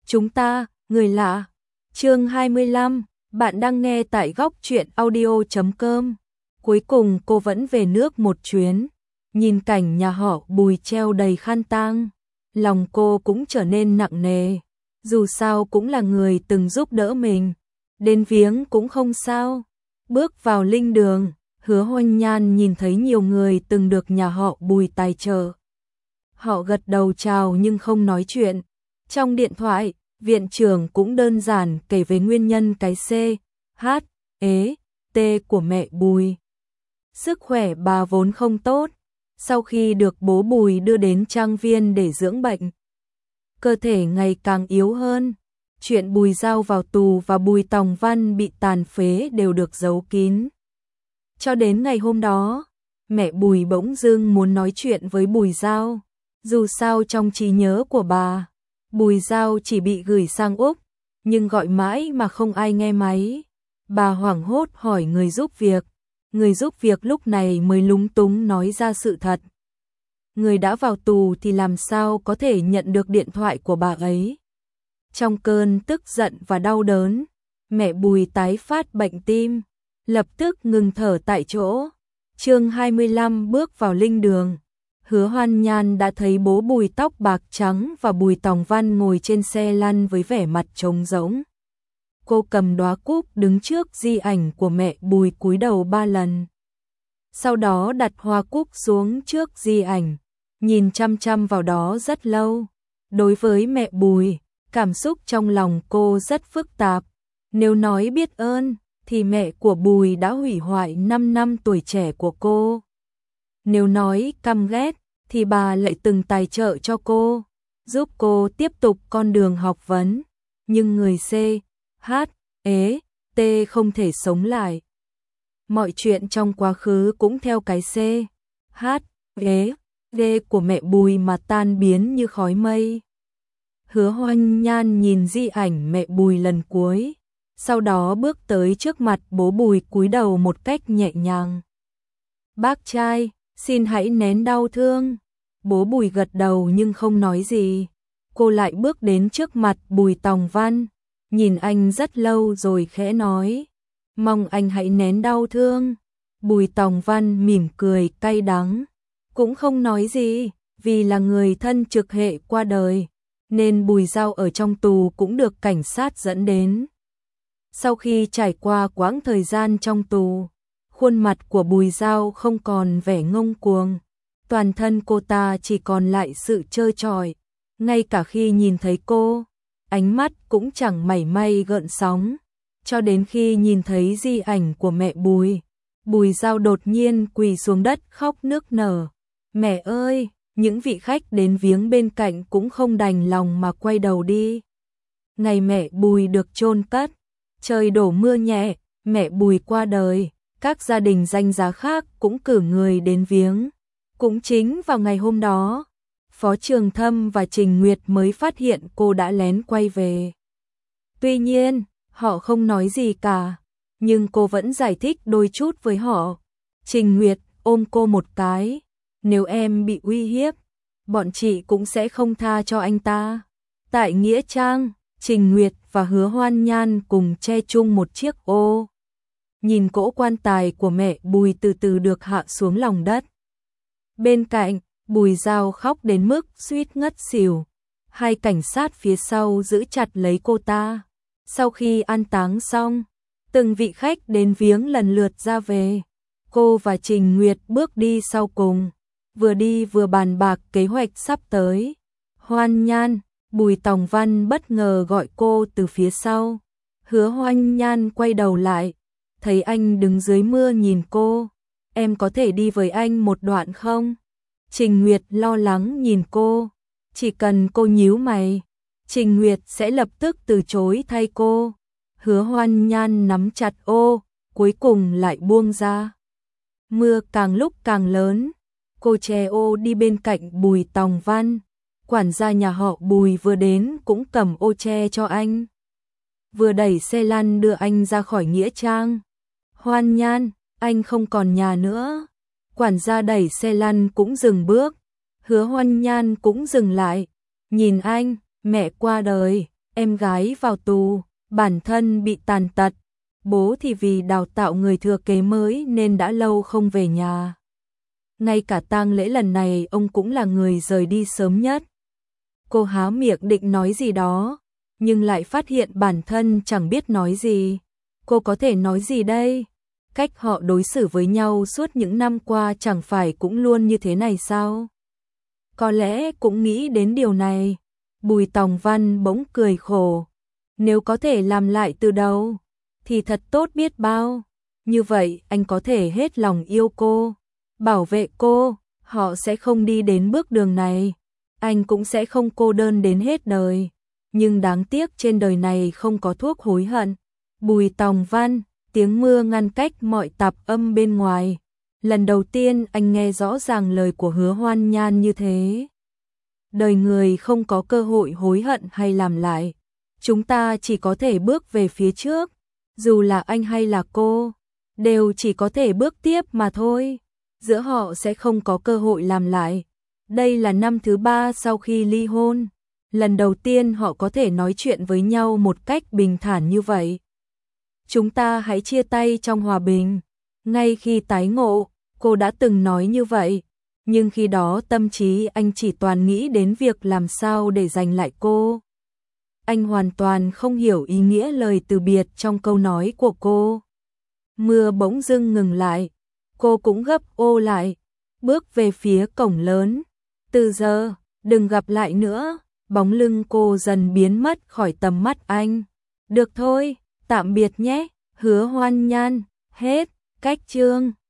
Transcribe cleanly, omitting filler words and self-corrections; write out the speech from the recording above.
Chúng ta, người lạ. Chương 25, bạn đang nghe tại góc truyện audio.com. Cuối cùng cô vẫn về nước một chuyến, nhìn cảnh nhà họ Bùi treo đầy khăn tang, lòng cô cũng trở nên nặng nề. Dù sao cũng là người từng giúp đỡ mình, đến viếng cũng không sao. Bước vào linh đường, Hứa Hoành Nhan nhìn thấy nhiều người từng được nhà họ Bùi tài trợ. Họ gật đầu chào nhưng không nói chuyện. Trong điện thoại, viện trưởng cũng đơn giản kể về nguyên nhân cái CHE-T của mẹ Bùi. Sức khỏe bà vốn không tốt, sau khi được bố Bùi đưa đến trang viên để dưỡng bệnh, cơ thể ngày càng yếu hơn. Chuyện Bùi Giao vào tù và Bùi Tòng Văn bị tàn phế đều được giấu kín. Cho đến ngày hôm đó, mẹ Bùi bỗng dưng muốn nói chuyện với Bùi Giao. Dù sao trong trí nhớ của bà, Bùi Giao chỉ bị gửi sang Úc, nhưng gọi mãi mà không ai nghe máy. Bà hoảng hốt hỏi người giúp việc. Người giúp việc lúc này mới lúng túng nói ra sự thật. Người đã vào tù thì làm sao có thể nhận được điện thoại của bà ấy. Trong cơn tức giận và đau đớn, mẹ Bùi tái phát bệnh tim, lập tức ngừng thở tại chỗ. Chương 25 bước vào linh đường. Hứa Hoan Nhan đã thấy bố Bùi tóc bạc trắng và Bùi Tòng Văn ngồi trên xe lăn với vẻ mặt trống rỗng. Cô cầm đóa cúc đứng trước di ảnh của mẹ Bùi cúi đầu 3 lần. Sau đó đặt hoa cúc xuống trước di ảnh, nhìn chăm chăm vào đó rất lâu. Đối với mẹ Bùi, cảm xúc trong lòng cô rất phức tạp. Nếu nói biết ơn, thì mẹ của Bùi đã hủy hoại 5 năm tuổi trẻ của cô. Nếu nói căm ghét, thì bà lại từng tài trợ cho cô, giúp cô tiếp tục con đường học vấn. Nhưng người CHE-T không thể sống lại. Mọi chuyện trong quá khứ cũng theo cái CHE-D của mẹ Bùi mà tan biến như khói mây. Hứa Hoành Nhan nhìn di ảnh mẹ Bùi lần cuối, sau đó bước tới trước mặt bố Bùi cúi đầu một cách nhẹ nhàng. Bác trai, xin hãy nén đau thương. Bố Bùi gật đầu nhưng không nói gì. Cô lại bước đến trước mặt Bùi Tòng Văn, nhìn anh rất lâu rồi khẽ nói, mong anh hãy nén đau thương. Bùi Tòng Văn mỉm cười cay đắng, cũng không nói gì, vì là người thân trực hệ qua đời, nên Bùi Giao ở trong tù cũng được cảnh sát dẫn đến. Sau khi trải qua quãng thời gian trong tù, khuôn mặt của Bùi Giao không còn vẻ ngông cuồng, toàn thân cô ta chỉ còn lại sự trơ trọi. Ngay cả khi nhìn thấy cô, ánh mắt cũng chẳng mảy may gợn sóng. Cho đến khi nhìn thấy di ảnh của mẹ Bùi, Bùi Giao đột nhiên quỳ xuống đất khóc nức nở. Mẹ ơi! Những vị khách đến viếng bên cạnh cũng không đành lòng mà quay đầu đi. Ngày mẹ Bùi được chôn cất, trời đổ mưa nhẹ, mẹ Bùi qua đời, các gia đình danh giá khác cũng cử người đến viếng. Cũng chính vào ngày hôm đó, Phó Trường Thâm và Trình Nguyệt mới phát hiện cô đã lén quay về. Tuy nhiên, họ không nói gì cả, nhưng cô vẫn giải thích đôi chút với họ. Trình Nguyệt ôm cô một cái, nếu em bị uy hiếp, bọn chị cũng sẽ không tha cho anh ta. Tại Nghĩa Trang, Trình Nguyệt và Hứa Hoan Nhan cùng che chung một chiếc ô. Nhìn cỗ quan tài của mẹ Bùi từ từ được hạ xuống lòng đất. Bên cạnh, Bùi Giao khóc đến mức suýt ngất xỉu. Hai cảnh sát phía sau giữ chặt lấy cô ta. Sau khi an táng xong, từng vị khách đến viếng lần lượt ra về. Cô và Trình Nguyệt bước đi sau cùng, vừa đi vừa bàn bạc kế hoạch sắp tới. Hoan Nhan, Bùi Tòng Văn bất ngờ gọi cô từ phía sau. Hứa Hoan Nhan quay đầu lại, thấy anh đứng dưới mưa nhìn cô. Em có thể đi với anh một đoạn không? Trình Nguyệt lo lắng nhìn cô. Chỉ cần cô nhíu mày, Trình Nguyệt sẽ lập tức từ chối thay cô. Hứa Hoan Nhan nắm chặt ô, cuối cùng lại buông ra. Mưa càng lúc càng lớn, cô che ô đi bên cạnh Bùi Tòng Văn. Quản gia nhà họ Bùi vừa đến cũng cầm ô che cho anh, vừa đẩy xe lăn đưa anh ra khỏi Nghĩa Trang. Hoan Nhan, anh không còn nhà nữa. Quản gia đẩy xe lăn cũng dừng bước. Hứa Hoan Nhan cũng dừng lại, nhìn anh. Mẹ qua đời, em gái vào tù, bản thân bị tàn tật, bố thì vì đào tạo người thừa kế mới nên đã lâu không về nhà. Ngay cả tang lễ lần này ông cũng là người rời đi sớm nhất. Cô há miệng định nói gì đó, nhưng lại phát hiện bản thân chẳng biết nói gì. Cô có thể nói gì đây? Cách họ đối xử với nhau suốt những năm qua chẳng phải cũng luôn như thế này sao? Có lẽ cũng nghĩ đến điều này. Bùi Tòng Văn bỗng cười khổ. Nếu có thể làm lại từ đầu, thì thật tốt biết bao. Như vậy anh có thể hết lòng yêu cô, bảo vệ cô, họ sẽ không đi đến bước đường này. Anh cũng sẽ không cô đơn đến hết đời. Nhưng đáng tiếc trên đời này không có thuốc hối hận. Bùi Tòng Văn, tiếng mưa ngăn cách mọi tạp âm bên ngoài. Lần đầu tiên anh nghe rõ ràng lời của Hứa Hoan Nhan như thế. Đời người không có cơ hội hối hận hay làm lại. Chúng ta chỉ có thể bước về phía trước. Dù là anh hay là cô, đều chỉ có thể bước tiếp mà thôi. Giữa họ sẽ không có cơ hội làm lại. Đây là năm thứ 3 sau khi ly hôn. Lần đầu tiên họ có thể nói chuyện với nhau một cách bình thản như vậy. Chúng ta hãy chia tay trong hòa bình. Ngay khi tái ngộ, cô đã từng nói như vậy. Nhưng khi đó tâm trí anh chỉ toàn nghĩ đến việc làm sao để giành lại cô. Anh hoàn toàn không hiểu ý nghĩa lời từ biệt trong câu nói của cô. Mưa bỗng dưng ngừng lại. Cô cũng gấp ô lại, bước về phía cổng lớn. Từ giờ, đừng gặp lại nữa. Bóng lưng cô dần biến mất khỏi tầm mắt anh. Được thôi, tạm biệt nhé, Hứa Hoan Nhan. Hết, cách chương.